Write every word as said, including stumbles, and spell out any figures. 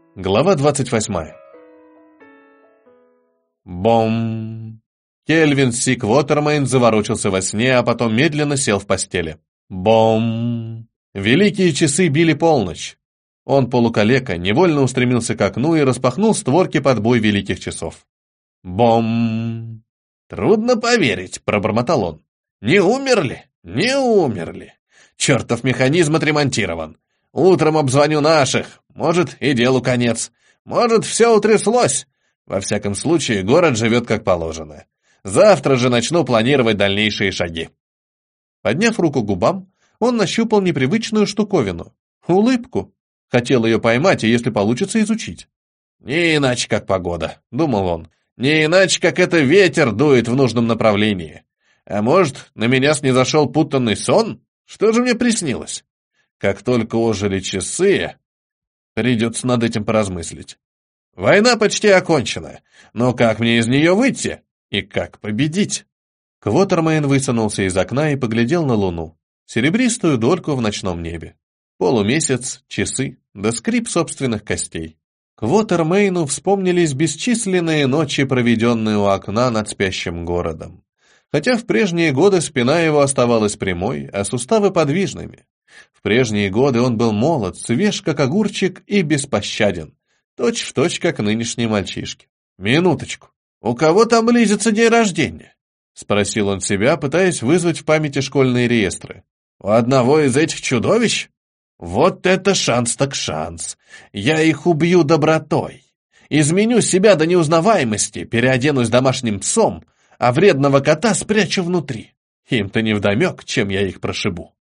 Глава двадцать восьмая. Бом! Кельвин Си Квотермейн заворочился во сне, а потом медленно сел в постели. Бом! Великие часы били полночь. Он, полукалека, невольно устремился к окну и распахнул створки под бой великих часов. Бом! «Трудно поверить», — пробормотал он. «Не умерли? Не умерли. Чертов механизм отремонтирован. Утром обзвоню наших. Может, и делу конец. Может, все утряслось. Во всяком случае, город живет как положено. Завтра же начну планировать дальнейшие шаги». Подняв руку к губам, он нащупал непривычную штуковину. Улыбку. Хотел ее поймать и, если получится, изучить. «Не иначе, как погода», — думал он. «Не иначе, как это ветер дует в нужном направлении. А может, на меня снизошел путанный сон? Что же мне приснилось? Как только ожили часы, придется над этим поразмыслить. Война почти окончена, но как мне из нее выйти? И как победить?» Квотермейн высунулся из окна и поглядел на луну, серебристую дольку в ночном небе. Полумесяц, часы, да скрип собственных костей. Квотермейну вспомнились бесчисленные ночи, проведенные у окна над спящим городом. Хотя в прежние годы спина его оставалась прямой, а суставы подвижными. В прежние годы он был молод, свеж как огурчик и беспощаден, точь в точь как нынешние мальчишки. «Минуточку, у кого там близится день рождения?» — спросил он себя, пытаясь вызвать в памяти школьные реестры. «У одного из этих чудовищ? Вот это шанс так шанс! Я их убью добротой! Изменю себя до неузнаваемости, переоденусь домашним псом, а вредного кота спрячу внутри. Им-то невдомек, чем я их прошибу».